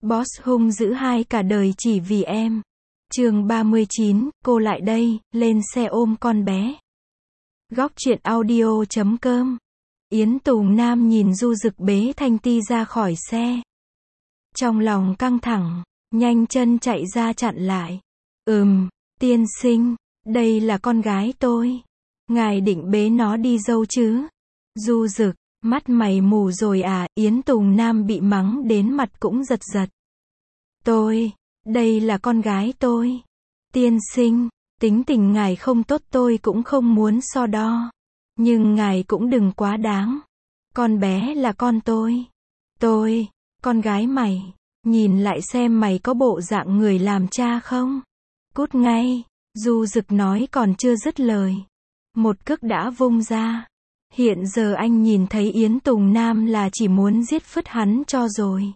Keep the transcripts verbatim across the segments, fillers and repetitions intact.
Boss hung dữ hai cả đời chỉ vì em. Chương ba mươi chín, cô lại đây, lên xe ôm con bé. Góc truyện audio chấm com. Yến Tùng Nam nhìn Du Dực bế Thanh Ti ra khỏi xe. Trong lòng căng thẳng, nhanh chân chạy ra chặn lại. Ừm, tiên sinh, đây là con gái tôi. Ngài định bế nó đi dâu chứ? Du Dực, mắt mày mù rồi à? Yến Tùng Nam bị mắng đến mặt cũng giật giật. Tôi, đây là con gái tôi. Tiên sinh, tính tình ngài không tốt tôi cũng không muốn so đo. Nhưng ngài cũng đừng quá đáng. Con bé là con tôi. Tôi, con gái mày, nhìn lại xem mày có bộ dạng người làm cha không? Cút ngay, Du Dực nói còn chưa dứt lời. Một cước đã vung ra. Hiện giờ anh nhìn thấy Yến Tùng Nam là chỉ muốn giết phứt hắn cho rồi.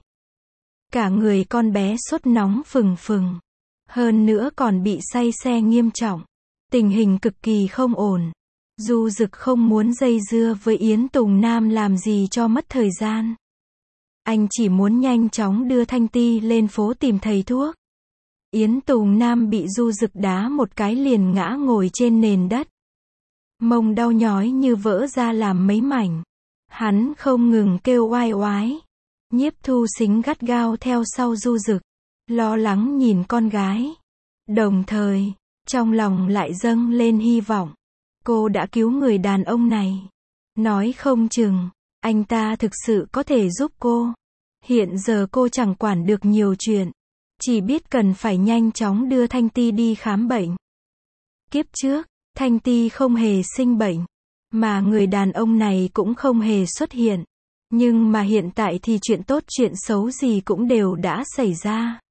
Cả người con bé sốt nóng phừng phừng. Hơn nữa còn bị say xe nghiêm trọng. Tình hình cực kỳ không ổn. Du Dực không muốn dây dưa với Yến Tùng Nam làm gì cho mất thời gian. Anh chỉ muốn nhanh chóng đưa Thanh Ti lên phố tìm thầy thuốc. Yến Tùng Nam bị Du Dực đá một cái liền ngã ngồi trên nền đất. Mông đau nhói như vỡ ra làm mấy mảnh. Hắn không ngừng kêu oai oái. Nhiếp Thu Sính gắt gao theo sau Du Dực, lo lắng nhìn con gái. Đồng thời, trong lòng lại dâng lên hy vọng. Cô đã cứu người đàn ông này. Nói không chừng, anh ta thực sự có thể giúp cô. Hiện giờ cô chẳng quản được nhiều chuyện. Chỉ biết cần phải nhanh chóng đưa Thanh Ti đi khám bệnh. Kiếp trước, Thanh Ti không hề sinh bệnh. Mà người đàn ông này cũng không hề xuất hiện. Nhưng mà hiện tại thì chuyện tốt chuyện xấu gì cũng đều đã xảy ra.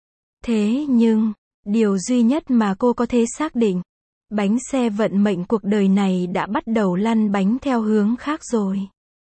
Thế nhưng, điều duy nhất mà cô có thể xác định, bánh xe vận mệnh cuộc đời này đã bắt đầu lăn bánh theo hướng khác rồi.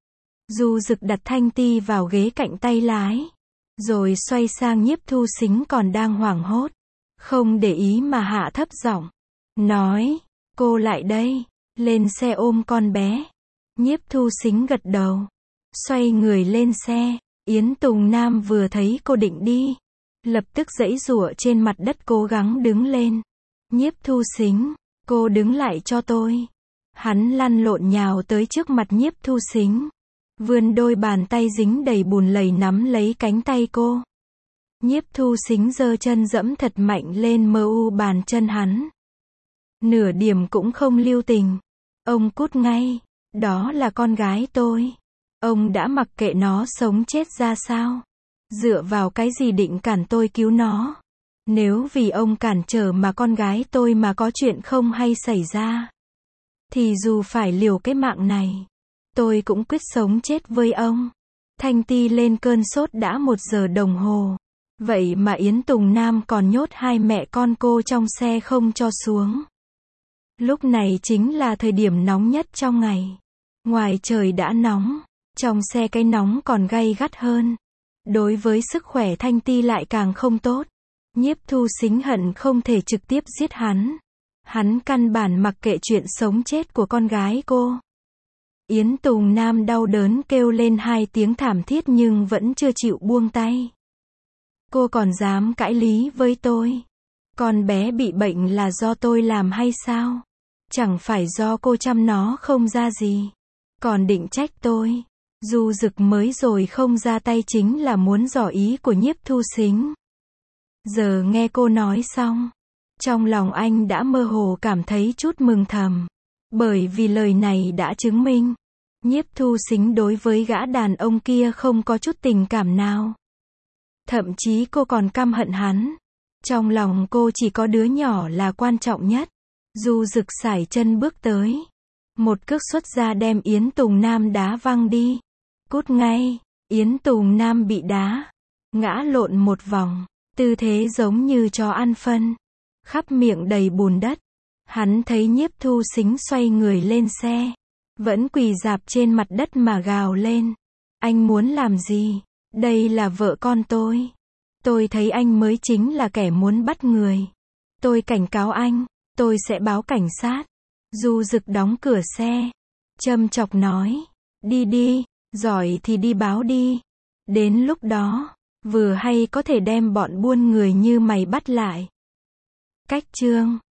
Du Dực đặt Thanh Ti vào ghế cạnh tay lái, rồi xoay sang Nhiếp Thu Sính còn đang hoảng hốt, không để ý mà hạ thấp giọng, nói, cô lại đây, lên xe ôm con bé. Nhiếp Thu Sính gật đầu, xoay người lên xe. Yến Tùng Nam vừa thấy cô định đi, lập tức giãy giụa trên mặt đất cố gắng đứng lên. Nhiếp Thu Sính, cô đứng lại cho tôi. Hắn lăn lộn nhào tới trước mặt Nhiếp Thu Sính, vươn đôi bàn tay dính đầy bùn lầy nắm lấy cánh tay cô. Nhiếp Thu Sính giơ chân dẫm thật mạnh lên mờ u bàn chân hắn. Nửa điểm cũng không lưu tình. Ông cút ngay, đó là con gái tôi. Ông đã mặc kệ nó sống chết ra sao? Dựa vào cái gì định cản tôi cứu nó? Nếu vì ông cản trở mà con gái tôi mà có chuyện không hay xảy ra, thì dù phải liều cái mạng này, tôi cũng quyết sống chết với ông. Thanh Ti lên cơn sốt đã một giờ đồng hồ. Vậy mà Yến Tùng Nam còn nhốt hai mẹ con cô trong xe không cho xuống. Lúc này chính là thời điểm nóng nhất trong ngày. Ngoài trời đã nóng, trong xe cái nóng còn gay gắt hơn. Đối với sức khỏe Thanh Ti lại càng không tốt. Nhiếp Thu Sính hận không thể trực tiếp giết hắn. Hắn căn bản mặc kệ chuyện sống chết của con gái cô. Yến Tùng Nam đau đớn kêu lên hai tiếng thảm thiết nhưng vẫn chưa chịu buông tay. Cô còn dám cãi lý với tôi? Con bé bị bệnh là do tôi làm hay sao? Chẳng phải do cô chăm nó không ra gì. Còn định trách tôi. Du Dực mới rồi không ra tay chính là muốn dò ý của Nhiếp Thu Sính. Giờ nghe cô nói xong, trong lòng anh đã mơ hồ cảm thấy chút mừng thầm. Bởi vì lời này đã chứng minh, Nhiếp Thu Sính đối với gã đàn ông kia không có chút tình cảm nào. Thậm chí cô còn căm hận hắn. Trong lòng cô chỉ có đứa nhỏ là quan trọng nhất. Du Dực sải chân bước tới. Một cước xuất ra đem Yến Tùng Nam đá văng đi. Cút ngay. Yến Tùng Nam bị đá, ngã lộn một vòng, tư thế giống như chó ăn phân, khắp miệng đầy bùn đất. Hắn thấy Nhiếp Thu Sính xoay người lên xe, vẫn quỳ rạp trên mặt đất mà gào lên. Anh muốn làm gì? Đây là vợ con tôi. Tôi thấy anh mới chính là kẻ muốn bắt người. Tôi cảnh cáo anh, tôi sẽ báo cảnh sát. Du Dực đóng cửa xe, châm chọc nói, đi đi, giỏi thì đi báo đi. Đến lúc đó, Vừa hay có thể đem bọn buôn người như mày bắt lại. Cách chương